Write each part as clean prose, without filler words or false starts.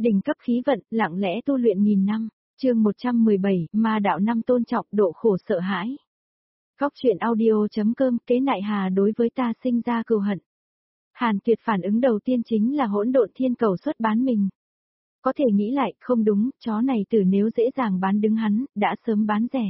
Đỉnh cấp khí vận, lặng lẽ tu luyện nghìn năm. Chương 117, Ma đạo năm tôn trọng, độ khổ sợ hãi. Góc truyện audio.com, kế nại hà đối với ta sinh ra cừu hận. Hàn Tuyệt phản ứng đầu tiên chính là hỗn độn thiên cầu xuất bán mình. Có thể nghĩ lại, không đúng, chó này từ nếu dễ dàng bán đứng hắn, đã sớm bán rẻ.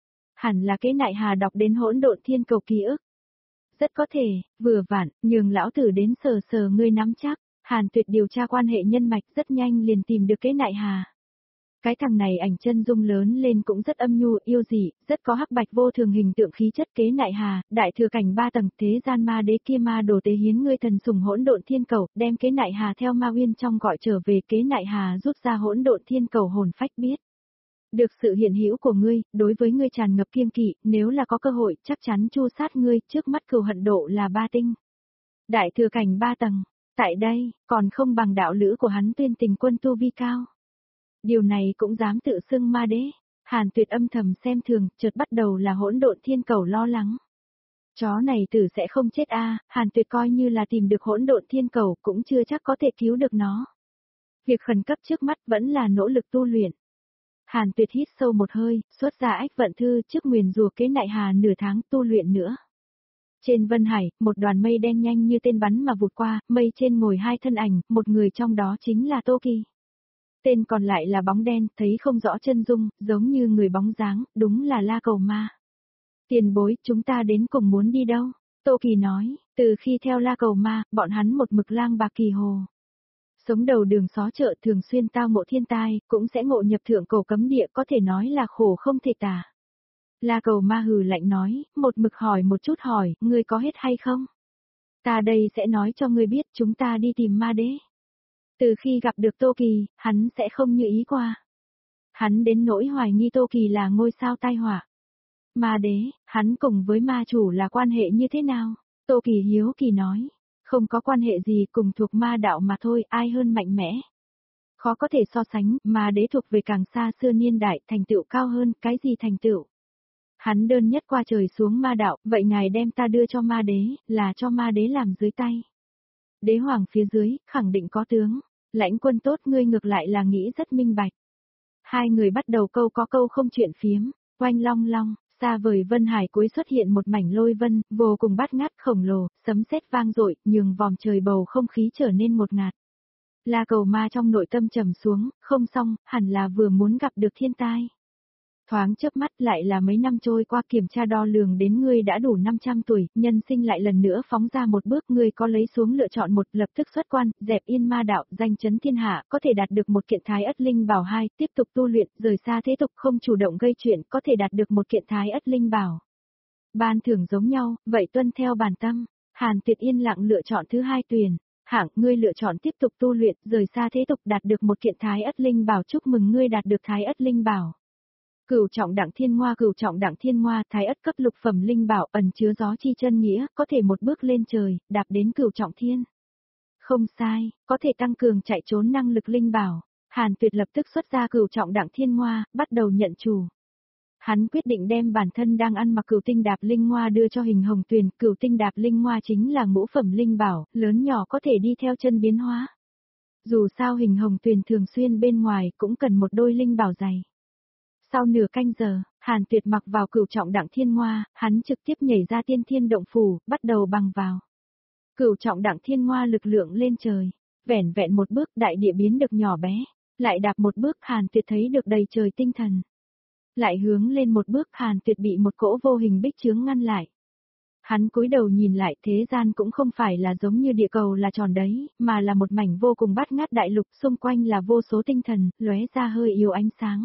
Hẳn là kế nại hà đọc đến hỗn độn thiên cầu ký ức. Rất có thể, vừa vặn, nhường lão tử đến sờ sờ ngươi nắm chắc. Hàn Tuyệt điều tra quan hệ nhân mạch rất nhanh liền tìm được kế nại hà. Cái thằng này ảnh chân dung lớn lên cũng rất âm nhu, yêu dị, rất có hắc bạch vô thường hình tượng khí chất. Kế nại hà, đại thừa cảnh 3 tầng, thế gian ma đế kia ma đồ tế hiến ngươi thần sùng hỗn độn thiên cầu, đem kế nại hà theo ma uyên trong gọi trở về. Kế nại hà rút ra hỗn độn thiên cầu hồn phách biết. Được sự hiện hữu của ngươi, đối với ngươi tràn ngập kiêng kỵ, nếu là có cơ hội, chắc chắn chu sát ngươi, trước mắt cừu hận độ là 3 tinh. Đại thừa cảnh 3 tầng, tại đây, còn không bằng đạo lữ của hắn Tuyên Tình Quân tu vi cao. Điều này cũng dám tự xưng ma đế. Hàn Tuyệt âm thầm xem thường, chợt bắt đầu là hỗn độn thiên cầu lo lắng. Chó này tử sẽ không chết a, Hàn Tuyệt coi như là tìm được hỗn độn thiên cầu cũng chưa chắc có thể cứu được nó. Việc khẩn cấp trước mắt vẫn là nỗ lực tu luyện. Hàn Tuyệt hít sâu một hơi, xuất ra ách vận thư trước nguyền rủa kế nại hà nửa tháng tu luyện nữa. Trên Vân Hải, một đoàn mây đen nhanh như tên bắn mà vụt qua, mây trên ngồi 2 thân ảnh, một người trong đó chính là Tô Kỳ. Tên còn lại là bóng đen, thấy không rõ chân dung, giống như người bóng dáng, đúng là La Cầu Ma. Tiền bối, chúng ta đến cùng muốn đi đâu? Tô Kỳ nói, từ khi theo La Cầu Ma, bọn hắn một mực lang bạc kỳ hồ. Sống đầu đường xó chợ thường xuyên tao ngộ thiên tai, cũng sẽ ngộ nhập thượng cổ cấm địa, có thể nói là khổ không thể tả. La Cầu Ma hừ lạnh nói, một mực hỏi một chút hỏi, ngươi có hết hay không? Ta đây sẽ nói cho ngươi biết, chúng ta đi tìm ma đế. Từ khi gặp được Tô Kỳ, hắn sẽ không như ý qua. Hắn đến nỗi hoài nghi Tô Kỳ là ngôi sao tai họa. Ma đế, hắn cùng với ma chủ là quan hệ như thế nào? Tô Kỳ hiếu kỳ nói, không có quan hệ gì, cùng thuộc ma đạo mà thôi, ai hơn mạnh mẽ. Khó có thể so sánh, ma đế thuộc về càng xa xưa niên đại, thành tựu cao hơn, cái gì thành tựu? Hắn đơn nhất qua trời xuống ma đạo, vậy ngài đem ta đưa cho ma đế, là cho ma đế làm dưới tay. Đế hoàng phía dưới, khẳng định có tướng. Lãnh Quân tốt, ngươi ngược lại là nghĩ rất minh bạch. Hai người bắt đầu câu có câu không chuyện phiếm, oanh long long, xa vời Vân Hải cuối xuất hiện một mảnh lôi vân, vô cùng bát ngát khổng lồ, sấm sét vang dội, nhường vòm trời bầu không khí trở nên ngột ngạt. La Cầu Ma trong nội tâm trầm xuống, không xong, hẳn là vừa muốn gặp được thiên tai. Thoáng chớp mắt lại là mấy năm trôi qua, kiểm tra đo lường đến ngươi đã đủ 500 tuổi, nhân sinh lại lần nữa phóng ra một bước, ngươi có lấy xuống lựa chọn một, lập tức xuất quan, dẹp yên ma đạo, danh chấn thiên hạ, có thể đạt được một kiện thái ất linh bảo 2, tiếp tục tu luyện, rời xa thế tục, không chủ động gây chuyện, có thể đạt được một kiện thái ất linh bảo. Ban thưởng giống nhau, vậy tuân theo bản tâm. Hàn Tuyệt yên lặng lựa chọn thứ 2 tuyển. Hạng, ngươi lựa chọn tiếp tục tu luyện, rời xa thế tục, đạt được một kiện thái ất linh bảo, chúc mừng ngươi đạt được thái ất linh bảo. Cửu trọng đẳng thiên ngoa, thái ất cấp lục phẩm linh bảo, ẩn chứa gió chi chân nghĩa, có thể một bước lên trời, đạp đến cửu trọng thiên. Không sai, có thể tăng cường chạy trốn năng lực linh bảo. Hàn Tuyệt lập tức xuất ra cửu trọng đẳng thiên ngoa, bắt đầu nhận chủ. Hắn quyết định đem bản thân đang ăn mặc cửu tinh đạp linh ngoa đưa cho Hình Hồng Tuyền, cửu tinh đạp linh ngoa chính là ngũ phẩm linh bảo, lớn nhỏ có thể đi theo chân biến hóa. Dù sao Hình Hồng Tuyền thường xuyên bên ngoài cũng cần một đôi linh bảo dày. Sau nửa canh giờ, Hàn Tuyệt mặc vào cửu trọng đẳng thiên ngoa, hắn trực tiếp nhảy ra tiên thiên động phủ, bắt đầu bằng vào. Cửu trọng đẳng thiên ngoa lực lượng lên trời, vẻn vẹn một bước đại địa biến được nhỏ bé, lại đạp một bước Hàn Tuyệt thấy được đầy trời tinh thần. Lại hướng lên một bước Hàn Tuyệt bị một cỗ vô hình bích chướng ngăn lại. Hắn cúi đầu nhìn lại, thế gian cũng không phải là giống như địa cầu là tròn đấy, mà là một mảnh vô cùng bát ngát đại lục, xung quanh là vô số tinh thần, lóe ra hơi yếu ánh sáng.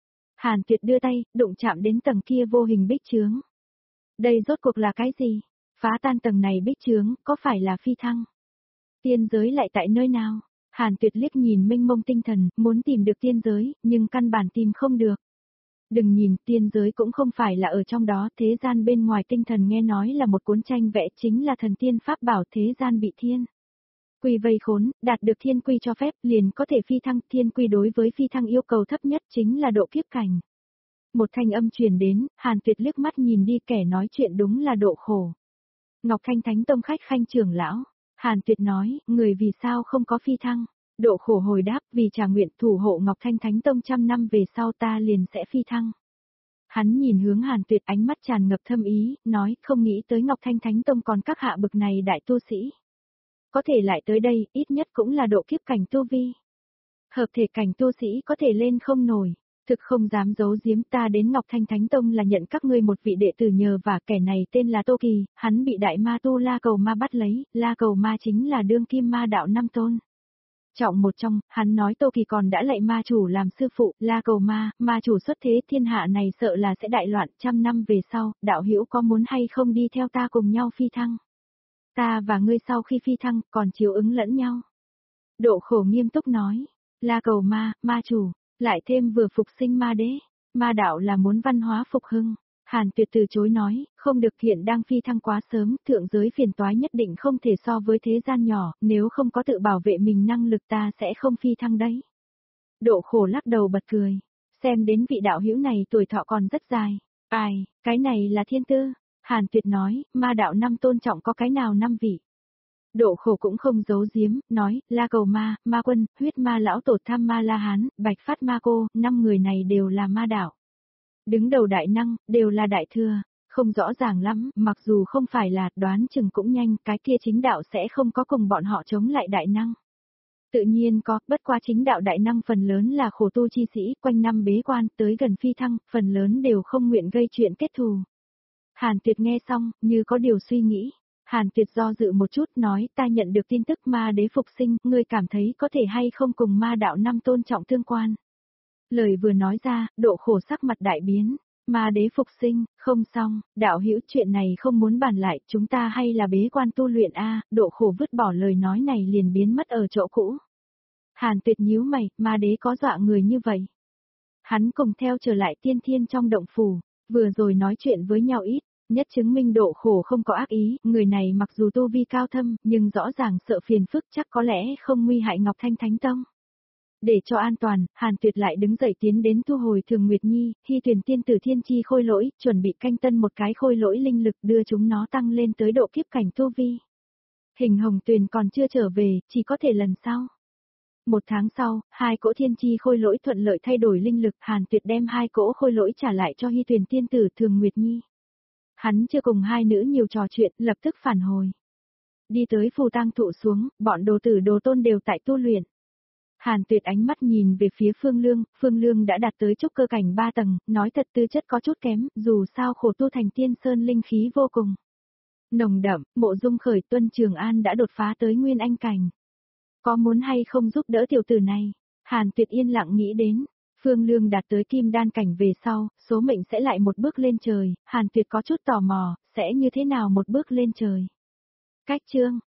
Hàn Tuyệt đưa tay, đụng chạm đến tầng kia vô hình bích chướng. Đây rốt cuộc là cái gì? Phá tan tầng này bích chướng, có phải là phi thăng? Tiên giới lại tại nơi nào? Hàn Tuyệt liếc nhìn mênh mông tinh thần, muốn tìm được tiên giới, nhưng căn bản tìm không được. Đừng nhìn, tiên giới cũng không phải là ở trong đó, thế gian bên ngoài tinh thần nghe nói là một cuốn tranh vẽ, chính là thần tiên pháp bảo thế gian bị thiên quy vây khốn, đạt được thiên quy cho phép, liền có thể phi thăng. Thiên quy đối với phi thăng yêu cầu thấp nhất chính là độ kiếp cảnh. Một thanh âm truyền đến, Hàn Tuyệt liếc mắt nhìn đi, kẻ nói chuyện đúng là Độ Khổ. Ngọc Thanh Thánh Tông khách khanh trưởng lão. Hàn Tuyệt nói, người vì sao không có phi thăng? Độ khổ hồi đáp, vì trả nguyện thủ hộ Ngọc Thanh Thánh Tông 100 năm về sau ta liền sẽ phi thăng. Hắn nhìn hướng Hàn Tuyệt, ánh mắt tràn ngập thâm ý, nói không nghĩ tới Ngọc Thanh Thánh Tông còn các hạ bực này đại tu sĩ. Có thể lại tới đây, ít nhất cũng là độ kiếp cảnh tu vi. Hợp thể cảnh tu sĩ có thể lên không nổi. Thực không dám giấu giếm, ta đến Ngọc Thanh Thánh Tông là nhận các ngươi một vị đệ tử nhờ, và kẻ này tên là Tô Kỳ, hắn bị đại ma tu La Cầu Ma bắt lấy, La Cầu Ma chính là đương kim ma đạo năm tôn. Trọng một trong, hắn nói Tô Kỳ còn đã lạy ma chủ làm sư phụ, La Cầu Ma, ma chủ xuất thế, thiên hạ này sợ là sẽ đại loạn, 100 năm về sau, đạo hữu có muốn hay không đi theo ta cùng nhau phi thăng? Ta và ngươi sau khi phi thăng, còn chiếu ứng lẫn nhau. Độ khổ nghiêm túc nói, La Cầu Ma, ma chủ, lại thêm vừa phục sinh ma đế, ma đạo là muốn văn hóa phục hưng. Hàn Tuyệt từ chối nói, không được, hiện đang phi thăng quá sớm, thượng giới phiền toái nhất định không thể so với thế gian nhỏ, nếu không có tự bảo vệ mình năng lực ta sẽ không phi thăng đấy. Độ khổ lắc đầu bật cười, xem đến vị đạo hữu này tuổi thọ còn rất dài. Ai, cái này là thiên tư. Hàn Tuyệt nói, ma đạo năm tôn trọng có cái nào năm vị. Độ khổ cũng không giấu giếm, nói, La Cầu Ma, Ma Quân, huyết ma lão tổ Tham Ma La Hán, Bạch Phát Ma Cô, 5 người này đều là ma đạo. Đứng đầu đại năng, đều là đại thừa, không rõ ràng lắm, mặc dù không phải là, đoán chừng cũng nhanh, cái kia chính đạo sẽ không có cùng bọn họ chống lại đại năng. Tự nhiên có, bất qua chính đạo đại năng phần lớn là khổ tu chi sĩ, quanh năm bế quan, tới gần phi thăng, phần lớn đều không nguyện gây chuyện kết thù. Hàn Tuyệt nghe xong, như có điều suy nghĩ. Hàn Tuyệt do dự một chút, nói, ta nhận được tin tức ma đế phục sinh, ngươi cảm thấy có thể hay không cùng ma đạo năm tôn trọng tương quan. Lời vừa nói ra, độ khổ sắc mặt đại biến. Ma đế phục sinh, không xong, đạo hữu chuyện này không muốn bàn lại, chúng ta hay là bế quan tu luyện a. Độ khổ vứt bỏ lời nói này liền biến mất ở chỗ cũ. Hàn Tuyệt nhíu mày, ma đế có dọa người như vậy. Hắn cùng theo trở lại tiên thiên trong động phủ, vừa rồi nói chuyện với nhau ít, nhất chứng minh độ khổ không có ác ý, người này mặc dù tu vi cao thâm, nhưng rõ ràng sợ phiền phức, chắc có lẽ không nguy hại Ngọc Thanh Thánh Tông. Để cho an toàn, Hàn Tuyệt lại đứng dậy tiến đến thu hồi Thường Nguyệt Nhi, Thi Tuyền tiên tử thiên chi khôi lỗi, chuẩn bị canh tân một cái khôi lỗi linh lực đưa chúng nó tăng lên tới độ kiếp cảnh tu vi. Hình Hồng Tuyền còn chưa trở về, chỉ có thể lần sau. 1 tháng sau, 2 cỗ thiên chi khôi lỗi thuận lợi thay đổi linh lực, Hàn Tuyệt đem 2 cỗ khôi lỗi trả lại cho Hy Tuyền tiên tử Thường Nguyệt Nhi. Hắn chưa cùng hai nữ nhiều trò chuyện, lập tức phản hồi. Đi tới phù tang thụ xuống, bọn đồ tử đồ tôn đều tại tu luyện. Hàn Tuyệt ánh mắt nhìn về phía Phương Lương đã đạt tới trúc cơ cảnh 3 tầng, nói thật tư chất có chút kém, dù sao khổ tu thành tiên sơn linh khí vô cùng nồng đậm. Mộ Dung Khởi Tuân Trường An đã đột phá tới nguyên anh cảnh. Có muốn hay không giúp đỡ tiểu tử này? Hàn Tuyệt yên lặng nghĩ đến. Phương Lương đạt tới kim đan cảnh về sau, số mệnh sẽ lại một bước lên trời, Hàn Tuyệt có chút tò mò, sẽ như thế nào một bước lên trời? Cách chương